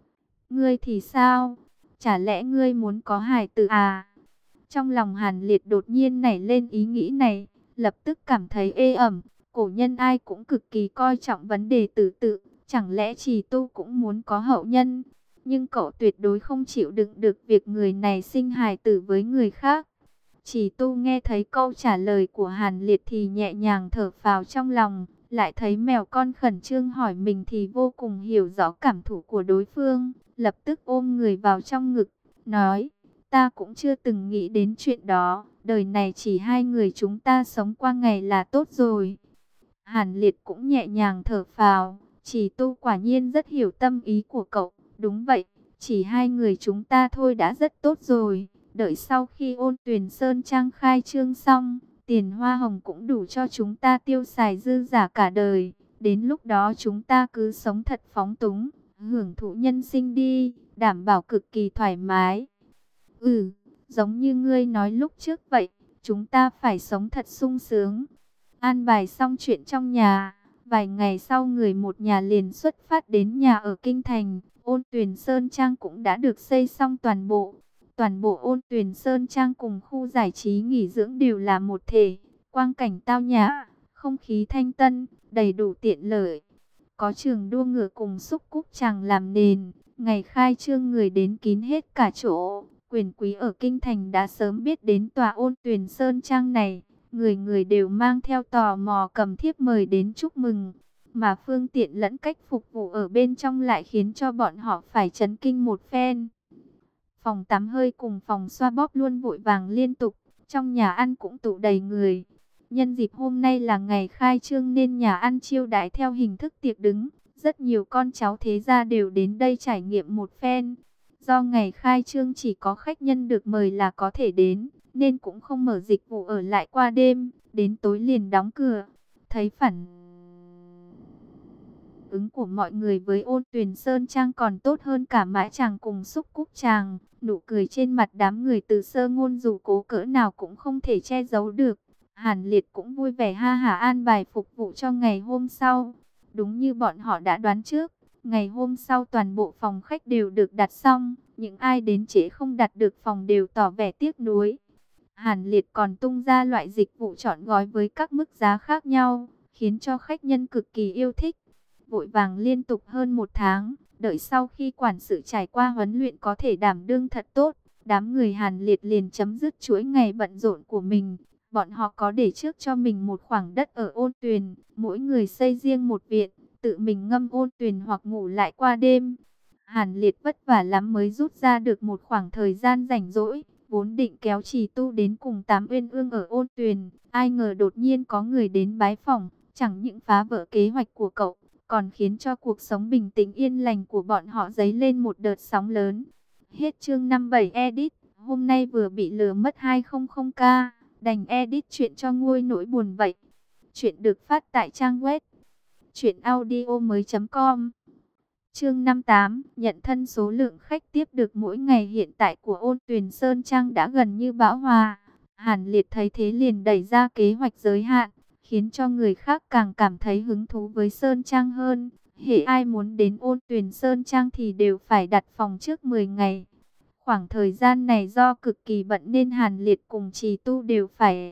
Ngươi thì sao? Chả lẽ ngươi muốn có hài tử à? Trong lòng Hàn Liệt đột nhiên nảy lên ý nghĩ này, lập tức cảm thấy ê ẩm. Cổ nhân ai cũng cực kỳ coi trọng vấn đề tử tự, chẳng lẽ Chỉ Tu cũng muốn có hậu nhân? Nhưng cậu tuyệt đối không chịu đựng được việc người này sinh hài tử với người khác. Chỉ Tu nghe thấy câu trả lời của Hàn Liệt thì nhẹ nhàng thở phào trong lòng, lại thấy mèo con khẩn trương hỏi mình thì vô cùng hiểu rõ cảm thụ của đối phương, lập tức ôm người vào trong ngực, nói, ta cũng chưa từng nghĩ đến chuyện đó, đời này chỉ hai người chúng ta sống qua ngày là tốt rồi. Hàn Liệt cũng nhẹ nhàng thở phào, Chỉ Tu quả nhiên rất hiểu tâm ý của cậu, đúng vậy, chỉ hai người chúng ta thôi đã rất tốt rồi. Đợi sau khi Ôn Tuyền Sơn Trang khai trương xong, tiền hoa hồng cũng đủ cho chúng ta tiêu xài dư dả cả đời. Đến lúc đó chúng ta cứ sống thật phóng túng, hưởng thụ nhân sinh đi, đảm bảo cực kỳ thoải mái. Ừ, giống như ngươi nói lúc trước vậy, chúng ta phải sống thật sung sướng. An bài xong chuyện trong nhà, vài ngày sau người một nhà liền xuất phát đến nhà ở Kinh Thành. Ôn Tuyền Sơn Trang cũng đã được xây xong toàn bộ. Toàn bộ Ôn Tuyền Sơn Trang cùng khu giải trí nghỉ dưỡng đều là một thể. Quang cảnh tao nhã, không khí thanh tân, đầy đủ tiện lợi. Có trường đua ngựa cùng xúc cúc chàng làm nền. Ngày khai trương người đến kín hết cả chỗ. Quyền quý ở Kinh Thành đã sớm biết đến tòa Ôn Tuyền Sơn Trang này. Người người đều mang theo tò mò cầm thiếp mời đến chúc mừng. Mà phương tiện lẫn cách phục vụ ở bên trong lại khiến cho bọn họ phải chấn kinh một phen. Phòng tắm hơi cùng phòng xoa bóp luôn vội vàng liên tục. Trong nhà ăn cũng tụ đầy người. Nhân dịp hôm nay là ngày khai trương nên nhà ăn chiêu đãi theo hình thức tiệc đứng. Rất nhiều con cháu thế gia đều đến đây trải nghiệm một phen. Do ngày khai trương chỉ có khách nhân được mời là có thể đến, nên cũng không mở dịch vụ ở lại qua đêm, đến tối liền đóng cửa. Thấy phản ứng của mọi người với Ôn Tuyền Sơn Trang còn tốt hơn cả Mã Chàng cùng Xúc Cúc Chàng, nụ cười trên mặt đám người Từ Sơ Ngôn dù cố cỡ nào cũng không thể che giấu được. Hàn Liệt cũng vui vẻ ha hả an bài phục vụ cho ngày hôm sau. Đúng như bọn họ đã đoán trước, ngày hôm sau toàn bộ phòng khách đều được đặt xong, những ai đến trễ không đặt được phòng đều tỏ vẻ tiếc nuối. Hàn Liệt còn tung ra loại dịch vụ chọn gói với các mức giá khác nhau, khiến cho khách nhân cực kỳ yêu thích. Vội vàng liên tục hơn một tháng, đợi sau khi quản sự trải qua huấn luyện có thể đảm đương thật tốt, đám người Hàn Liệt liền chấm dứt chuỗi ngày bận rộn của mình. Bọn họ có để trước cho mình một khoảng đất ở Ôn Tuyền, mỗi người xây riêng một viện, tự mình ngâm ôn tuyền hoặc ngủ lại qua đêm. Hàn Liệt vất vả lắm mới rút ra được một khoảng thời gian rảnh rỗi, vốn định kéo Trì Tu đến cùng Tám Uyên Ương ở Ôn Tuyền, ai ngờ đột nhiên có người đến bái phỏng, chẳng những phá vỡ kế hoạch của cậu, còn khiến cho cuộc sống bình tĩnh yên lành của bọn họ dấy lên một đợt sóng lớn. Hết chương 57 edit, hôm nay vừa bị lừa mất 200k, đành edit chuyện cho nguôi nỗi buồn vậy. Chuyện được phát tại trang web truyệnaudiomoi.com. Chương 58, nhận thân. Số lượng khách tiếp được mỗi ngày hiện tại của Ôn Tuyền Sơn Trang đã gần như bão hòa. Hàn Liệt thấy thế liền đẩy ra kế hoạch giới hạn, khiến cho người khác càng cảm thấy hứng thú với Sơn Trang hơn. Hễ ai muốn đến Ôn Tuyền Sơn Trang thì đều phải đặt phòng trước 10 ngày. Khoảng thời gian này do cực kỳ bận nên Hàn Liệt cùng Trì Tu đều phải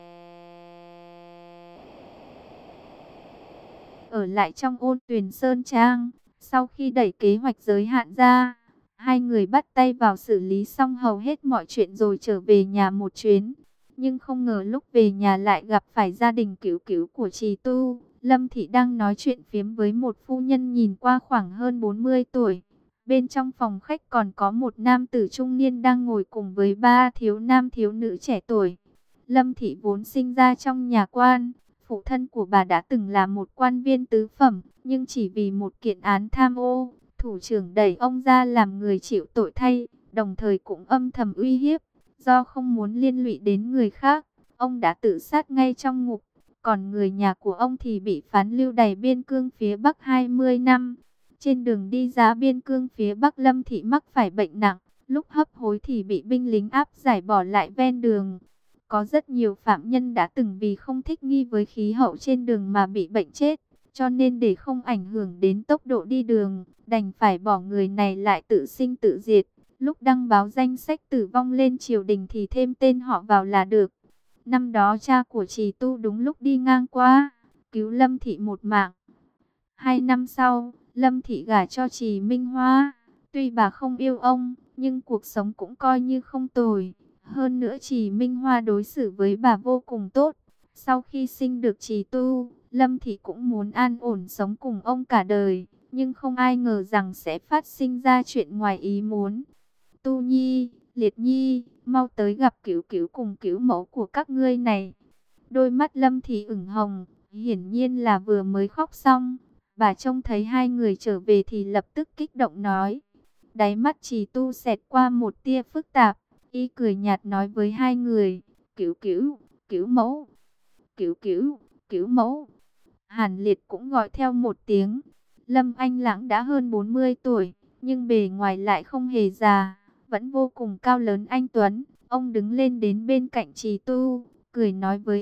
ở lại trong Ôn Tuyền Sơn Trang. Sau khi đẩy kế hoạch giới hạn ra, hai người bắt tay vào xử lý xong hầu hết mọi chuyện rồi trở về nhà một chuyến. Nhưng không ngờ lúc về nhà lại gặp phải gia đình Cửu Cửu của Trì Tu. Lâm Thị đang nói chuyện phiếm với một phu nhân nhìn qua khoảng hơn 40 tuổi. Bên trong phòng khách còn có một nam tử trung niên đang ngồi cùng với ba thiếu nam thiếu nữ trẻ tuổi. Lâm Thị vốn sinh ra trong nhà quan. Phụ thân của bà đã từng là một quan viên tứ phẩm, nhưng chỉ vì một kiện án tham ô, thủ trưởng đẩy ông ra làm người chịu tội thay, đồng thời cũng âm thầm uy hiếp. Do không muốn liên lụy đến người khác, ông đã tự sát ngay trong ngục. Còn người nhà của ông thì bị phán lưu đày biên cương phía Bắc 20 năm. Trên đường đi ra biên cương phía Bắc, Lâm Thị mắc phải bệnh nặng, lúc hấp hối thì bị binh lính áp giải bỏ lại ven đường. Có rất nhiều phạm nhân đã từng vì không thích nghi với khí hậu trên đường mà bị bệnh chết, cho nên để không ảnh hưởng đến tốc độ đi đường, đành phải bỏ người này lại tự sinh tự diệt. Lúc đăng báo danh sách tử vong lên triều đình thì thêm tên họ vào là được. Năm đó cha của Trì Tu đúng lúc đi ngang qua, cứu Lâm Thị một mạng. 2 năm sau, Lâm Thị gả cho Trì Minh Hoa. Tuy bà không yêu ông, nhưng cuộc sống cũng coi như không tồi. Hơn nữa Trì Minh Hoa đối xử với bà vô cùng tốt. Sau khi sinh được Trì Tu, Lâm Thị cũng muốn an ổn sống cùng ông cả đời. Nhưng không ai ngờ rằng sẽ phát sinh ra chuyện ngoài ý muốn. Tu Nhi, Liệt Nhi, mau tới gặp Cửu Cửu cùng Cửu mẫu của các ngươi này. Đôi mắt Lâm Thị ửng hồng, hiển nhiên là vừa mới khóc xong. Bà trông thấy hai người trở về thì lập tức kích động nói. Đáy mắt Trì Tu xẹt qua một tia phức tạp. Y cười nhạt nói với hai người, Cửu Cửu, Cửu mẫu, Cửu Cửu, Cửu mẫu. Hàn Liệt cũng gọi theo một tiếng. Lâm Anh Lãng đã hơn 40 tuổi, nhưng bề ngoài lại không hề già, vẫn vô cùng cao lớn anh tuấn. Ông đứng lên đến bên cạnh Trì Tu, cười nói với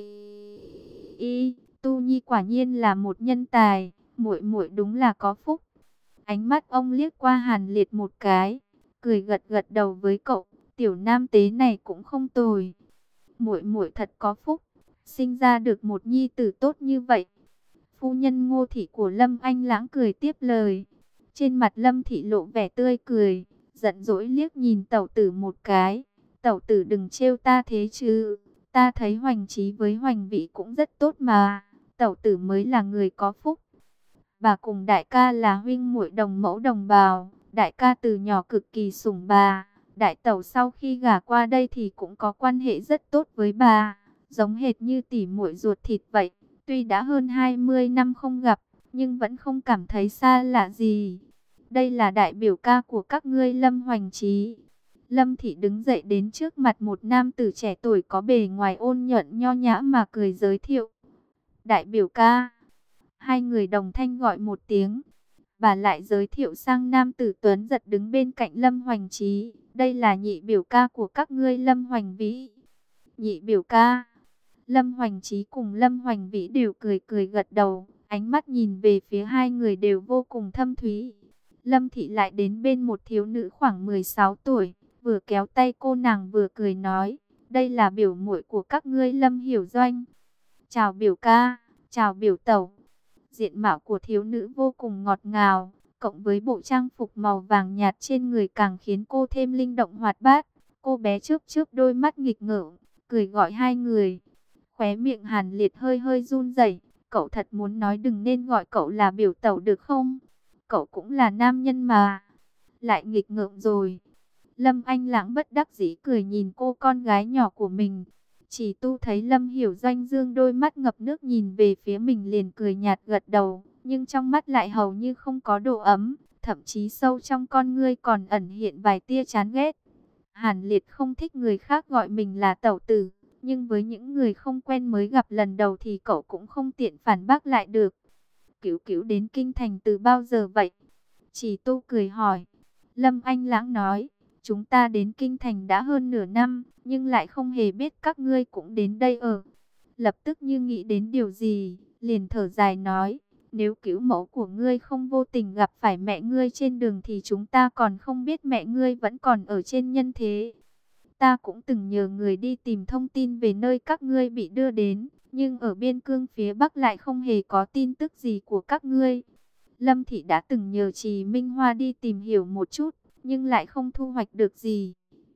Y, Tu Nhi quả nhiên là một nhân tài, muội muội đúng là có phúc. Ánh mắt ông liếc qua Hàn Liệt một cái, cười gật gật đầu với cậu. Tiểu nam tế này cũng không tồi. Muội muội thật có phúc, sinh ra được một nhi tử tốt như vậy. Phu nhân Ngô thị của Lâm Anh Lãng cười tiếp lời. Trên mặt Lâm Thị lộ vẻ tươi cười, giận dỗi liếc nhìn tẩu tử một cái. Tẩu tử đừng trêu ta thế chứ. Ta thấy Hoành Chí với Hoành Vĩ cũng rất tốt mà. Tẩu tử mới là người có phúc. Bà cùng đại ca là huynh muội đồng mẫu đồng bào. Đại ca từ nhỏ cực kỳ sủng bà. Đại tẩu sau khi gả qua đây thì cũng có quan hệ rất tốt với bà, giống hệt như tỉ muội ruột thịt vậy. Tuy đã hơn 20 năm không gặp, nhưng vẫn không cảm thấy xa lạ gì. Đây là đại biểu ca của các ngươi Lâm Hoành Chí. Lâm Thị đứng dậy đến trước mặt một nam tử trẻ tuổi có bề ngoài ôn nhuận nho nhã mà cười giới thiệu. Đại biểu ca. Hai người đồng thanh gọi một tiếng. Bà lại giới thiệu sang nam tử tuấn giật đứng bên cạnh Lâm Hoành Chí. Đây là nhị biểu ca của các ngươi Lâm Hoành Vĩ. Nhị biểu ca. Lâm Hoành Chí cùng Lâm Hoành Vĩ đều cười cười gật đầu. Ánh mắt nhìn về phía hai người đều vô cùng thâm thúy. Lâm Thị lại đến bên một thiếu nữ khoảng 16 tuổi. Vừa kéo tay cô nàng vừa cười nói. Đây là biểu muội của các ngươi Lâm Hiểu Doanh. Chào biểu ca, chào biểu tẩu. Diện mạo của thiếu nữ vô cùng ngọt ngào, cộng với bộ trang phục màu vàng nhạt trên người càng khiến cô thêm linh động hoạt bát. Cô bé chớp chớp đôi mắt nghịch ngợm, cười gọi hai người. Khóe miệng Hàn Liệt hơi hơi run rẩy. Cậu thật muốn nói đừng nên gọi cậu là biểu tẩu được không? Cậu cũng là nam nhân mà. Lại nghịch ngợm rồi. Lâm Anh Lãng bất đắc dĩ cười nhìn cô con gái nhỏ của mình. Chỉ Tu thấy Lâm Hiểu Doanh dương đôi mắt ngập nước nhìn về phía mình liền cười nhạt gật đầu, nhưng trong mắt lại hầu như không có độ ấm, thậm chí sâu trong con ngươi còn ẩn hiện vài tia chán ghét. Hàn Liệt không thích người khác gọi mình là tẩu tử, nhưng với những người không quen mới gặp lần đầu thì cậu cũng không tiện phản bác lại được. Cửu Cửu đến kinh thành từ bao giờ vậy? Chỉ Tu cười hỏi. Lâm Anh Lãng nói, chúng ta đến Kinh Thành đã hơn nửa năm, nhưng lại không hề biết các ngươi cũng đến đây ở. Lập tức như nghĩ đến điều gì, liền thở dài nói, nếu cứu mẫu của ngươi không vô tình gặp phải mẹ ngươi trên đường thì chúng ta còn không biết mẹ ngươi vẫn còn ở trên nhân thế. Ta cũng từng nhờ người đi tìm thông tin về nơi các ngươi bị đưa đến, nhưng ở biên cương phía Bắc lại không hề có tin tức gì của các ngươi. Lâm Thị đã từng nhờ Trì Minh Hoa đi tìm hiểu một chút, nhưng lại không thu hoạch được gì.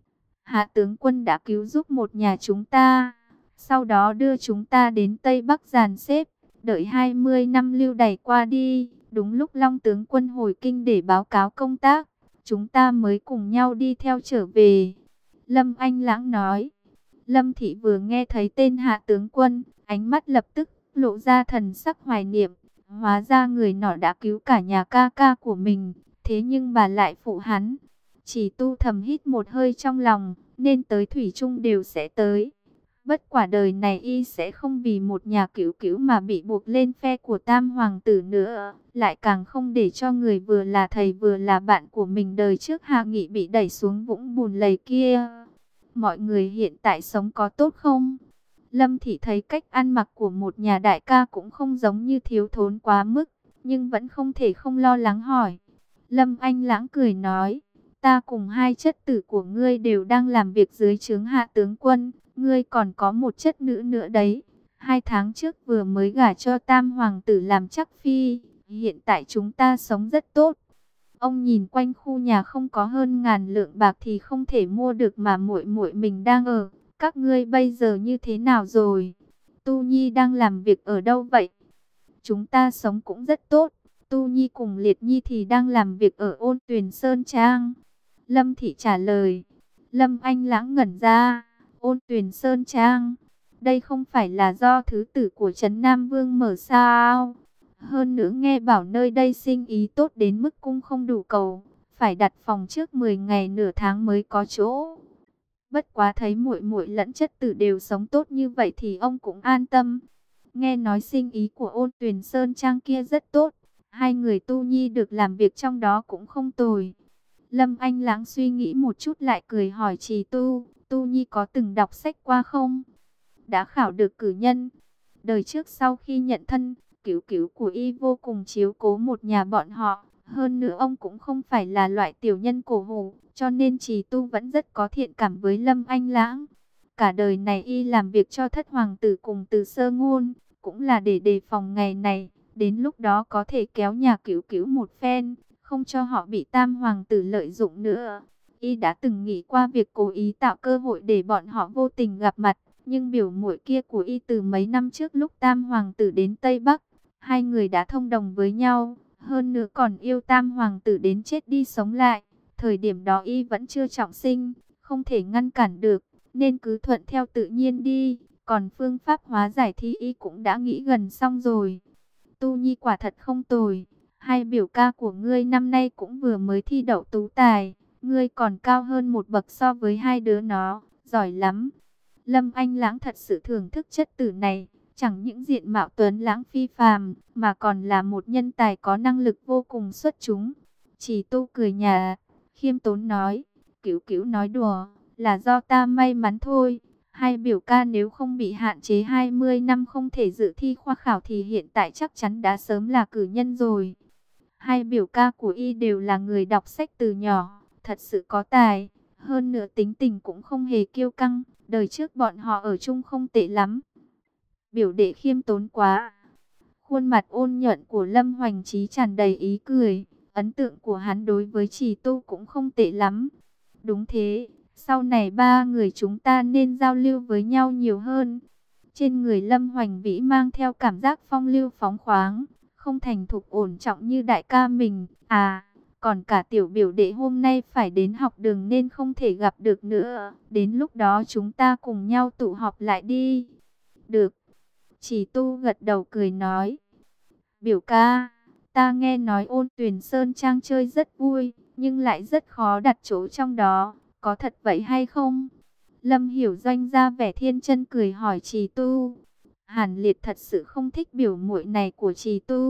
Hạ tướng quân đã cứu giúp một nhà chúng ta, sau đó đưa chúng ta đến Tây Bắc dàn xếp, đợi 20 năm lưu đày qua đi, đúng lúc Long tướng quân hồi kinh để báo cáo công tác, chúng ta mới cùng nhau đi theo trở về. Lâm Anh Lãng nói. Lâm Thị vừa nghe thấy tên Hạ tướng quân, ánh mắt lập tức lộ ra thần sắc hoài niệm. Hóa ra người nọ đã cứu cả nhà ca ca của mình, thế nhưng bà lại phụ hắn. Chỉ Tu thầm hít một hơi trong lòng, nên tới thủy chung đều sẽ tới. Bất quả đời này y sẽ không vì một nhà cứu cứu mà bị buộc lên phe của Tam Hoàng tử nữa. Lại càng không để cho người vừa là thầy vừa là bạn của mình đời trước Hạ Nghị bị đẩy xuống vũng bùn lầy kia. Mọi người hiện tại sống có tốt không? Lâm Thị thấy cách ăn mặc của một nhà đại ca cũng không giống như thiếu thốn quá mức, nhưng vẫn không thể không lo lắng hỏi. Lâm Anh Lãng cười nói, ta cùng hai chất tử của ngươi đều đang làm việc dưới trướng Hạ tướng quân, ngươi còn có một chất nữ nữa đấy. 2 tháng trước vừa mới gả cho Tam Hoàng tử làm chắc phi, hiện tại chúng ta sống rất tốt. Ông nhìn quanh khu nhà không có hơn 1000 lượng bạc thì không thể mua được mà muội muội mình đang ở. Các ngươi bây giờ như thế nào rồi? Tu Nhi đang làm việc ở đâu vậy? Chúng ta sống cũng rất tốt. Tu Nhi cùng Liệt Nhi thì đang làm việc ở Ôn Tuyền Sơn Trang. Lâm Thị trả lời. Lâm Anh Lãng ngẩn ra. Ôn Tuyền Sơn Trang. Đây không phải là do thứ tử của Trấn Nam Vương mở sao? Hơn nữa nghe bảo nơi đây sinh ý tốt đến mức cung không đủ cầu, phải đặt phòng trước 10 ngày nửa tháng mới có chỗ. Bất quá thấy muội muội lẫn chất tử đều sống tốt như vậy thì ông cũng an tâm. Nghe nói sinh ý của Ôn Tuyền Sơn Trang kia rất tốt, hai người Tu Nhi được làm việc trong đó cũng không tồi. Lâm Anh Lãng suy nghĩ một chút lại cười hỏi Trì Tu, Tu Nhi có từng đọc sách qua không? Đã khảo được cử nhân. Đời trước sau khi nhận thân, cứu cứu của y vô cùng chiếu cố một nhà bọn họ. Hơn nữa ông cũng không phải là loại tiểu nhân cổ hủ, cho nên Trì Tu vẫn rất có thiện cảm với Lâm Anh Lãng. Cả đời này y làm việc cho thất hoàng tử cùng Từ Sơ Ngôn, cũng là để đề phòng ngày này, đến lúc đó có thể kéo nhà cứu cứu một phen, không cho họ bị Tam hoàng tử lợi dụng nữa. Y đã từng nghĩ qua việc cố ý tạo cơ hội để bọn họ vô tình gặp mặt, nhưng biểu muội kia của y từ mấy năm trước lúc Tam hoàng tử đến Tây Bắc, hai người đã thông đồng với nhau, hơn nữa còn yêu Tam hoàng tử đến chết đi sống lại. Thời điểm đó y vẫn chưa trọng sinh, không thể ngăn cản được, nên cứ thuận theo tự nhiên đi. Còn phương pháp hóa giải thì y cũng đã nghĩ gần xong rồi. Tu Nhi quả thật không tồi. Hai biểu ca của ngươi năm nay cũng vừa mới thi đậu tú tài. Ngươi còn cao hơn một bậc so với hai đứa nó. Giỏi lắm. Lâm Anh Lãng thật sự thưởng thức chất tử này. Chẳng những diện mạo tuấn lãng phi phàm, mà còn là một nhân tài có năng lực vô cùng xuất chúng. Chỉ Tu cười nhà, khiêm tốn nói, Cửu Cửu nói đùa, là do ta may mắn thôi. Hai biểu ca nếu không bị hạn chế 20 năm không thể dự thi khoa khảo thì hiện tại chắc chắn đã sớm là cử nhân rồi. Hai biểu ca của y đều là người đọc sách từ nhỏ, thật sự có tài. Hơn nữa tính tình cũng không hề kiêu căng, đời trước bọn họ ở chung không tệ lắm. Biểu đệ khiêm tốn quá. Khuôn mặt ôn nhuận của Lâm Hoành Chí tràn đầy ý cười. Ấn tượng của hắn đối với Trì Tu cũng không tệ lắm. Đúng thế, sau này ba người chúng ta nên giao lưu với nhau nhiều hơn. Trên người Lâm Hoành Vĩ mang theo cảm giác phong lưu phóng khoáng, không thành thục ổn trọng như đại ca mình. À, còn cả tiểu biểu đệ hôm nay phải đến học đường nên không thể gặp được nữa. Đến lúc đó chúng ta cùng nhau tụ họp lại đi. Được. Chỉ Tu gật đầu cười nói. Biểu ca, ta nghe nói Ôn Tuyền Sơn Trang chơi rất vui, nhưng lại rất khó đặt chỗ trong đó. Có thật vậy hay không? Lâm Hiểu Doanh ra vẻ thiên chân cười hỏi Trì Tu. Hàn Liệt thật sự không thích biểu muội này của Trì Tu.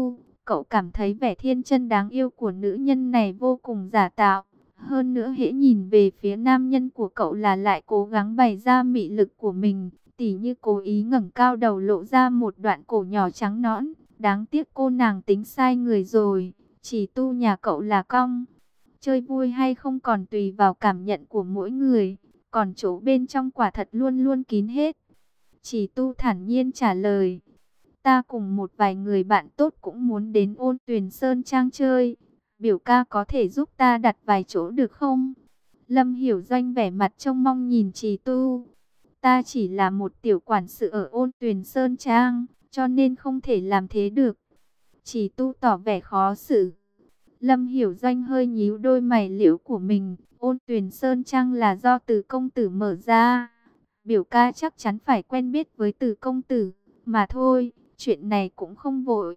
Cậu cảm thấy vẻ thiên chân đáng yêu của nữ nhân này vô cùng giả tạo. Hơn nữa hễ nhìn về phía nam nhân của cậu là lại cố gắng bày ra mị lực của mình. Tỉ như cố ý ngẩng cao đầu lộ ra một đoạn cổ nhỏ trắng nõn. Đáng tiếc cô nàng tính sai người rồi. Chỉ tu nhà cậu là cong. Chơi vui hay không còn tùy vào cảm nhận của mỗi người. Còn chỗ bên trong quả thật luôn luôn kín hết. Chỉ tu thản nhiên trả lời. Ta cùng một vài người bạn tốt cũng muốn đến Ôn Tuyền Sơn Trang chơi. Biểu ca có thể giúp ta đặt vài chỗ được không? Lâm Hiểu Doanh vẻ mặt trông mong nhìn Trì Tu. Ta chỉ là một tiểu quản sự ở Ôn Tuyền Sơn Trang, cho nên không thể làm thế được. Trì Tu tỏ vẻ khó xử. Lâm Hiểu Doanh hơi nhíu đôi mày liễu của mình. Ôn Tuyền Sơn Trang là do Từ công tử mở ra. Biểu ca chắc chắn phải quen biết với Từ công tử. Mà thôi, chuyện này cũng không vội.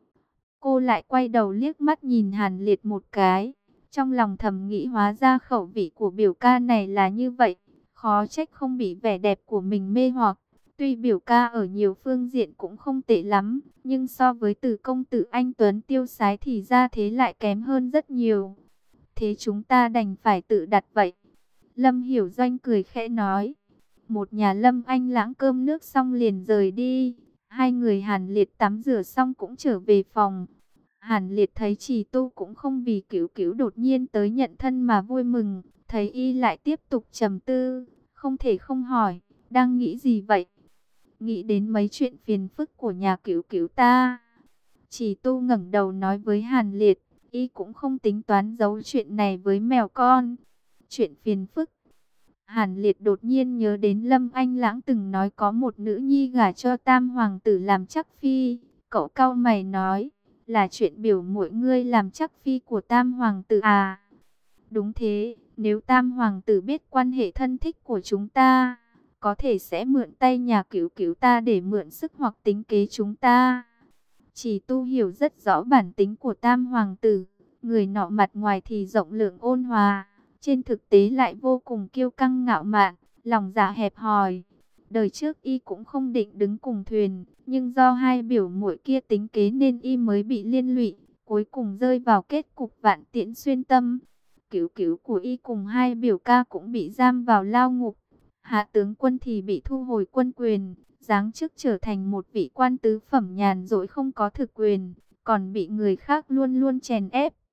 Cô lại quay đầu liếc mắt nhìn Hàn Liệt một cái. Trong lòng thầm nghĩ hóa ra khẩu vị của biểu ca này là như vậy. Khó trách không bị vẻ đẹp của mình mê hoặc. Tuy biểu ca ở nhiều phương diện cũng không tệ lắm, nhưng so với Từ công tử anh tuấn tiêu sái thì ra thế lại kém hơn rất nhiều. Thế chúng ta đành phải tự đặt vậy. Lâm Hiểu Doanh cười khẽ nói. Một nhà Lâm Anh lãng cơm nước xong liền rời đi. Hai người Hàn Liệt tắm rửa xong cũng trở về phòng. Hàn Liệt thấy Trì Tu cũng không vì Cửu Cửu đột nhiên tới nhận thân mà vui mừng. Thấy y lại tiếp tục trầm tư. Không thể không hỏi, đang nghĩ gì vậy? Nghĩ đến mấy chuyện phiền phức của nhà Cửu Cửu ta. Trì Tu ngẩng đầu nói với Hàn Liệt. Y cũng không tính toán giấu chuyện này với mèo con. Chuyện phiền phức. Hàn Liệt đột nhiên nhớ đến Lâm Anh Lãng từng nói có một nữ nhi gả cho Tam hoàng tử làm chắc phi. Cậu cau mày nói, là chuyện biểu muội ngươi làm chắc phi của Tam hoàng tử à? Đúng thế, nếu Tam hoàng tử biết quan hệ thân thích của chúng ta, có thể sẽ mượn tay nhà Cửu Cửu ta để mượn sức hoặc tính kế chúng ta. Chỉ Tu hiểu rất rõ bản tính của Tam hoàng tử, người nọ mặt ngoài thì rộng lượng ôn hòa, trên thực tế lại vô cùng kiêu căng ngạo mạn, lòng dạ hẹp hòi. Đời trước y cũng không định đứng cùng thuyền, nhưng do hai biểu muội kia tính kế nên y mới bị liên lụy, cuối cùng rơi vào kết cục vạn tiễn xuyên tâm. Cửu Cửu của y cùng hai biểu ca cũng bị giam vào lao ngục. Hạ tướng quân thì bị thu hồi quân quyền, giáng chức trở thành một vị quan tứ phẩm nhàn rỗi không có thực quyền, còn bị người khác luôn luôn chèn ép.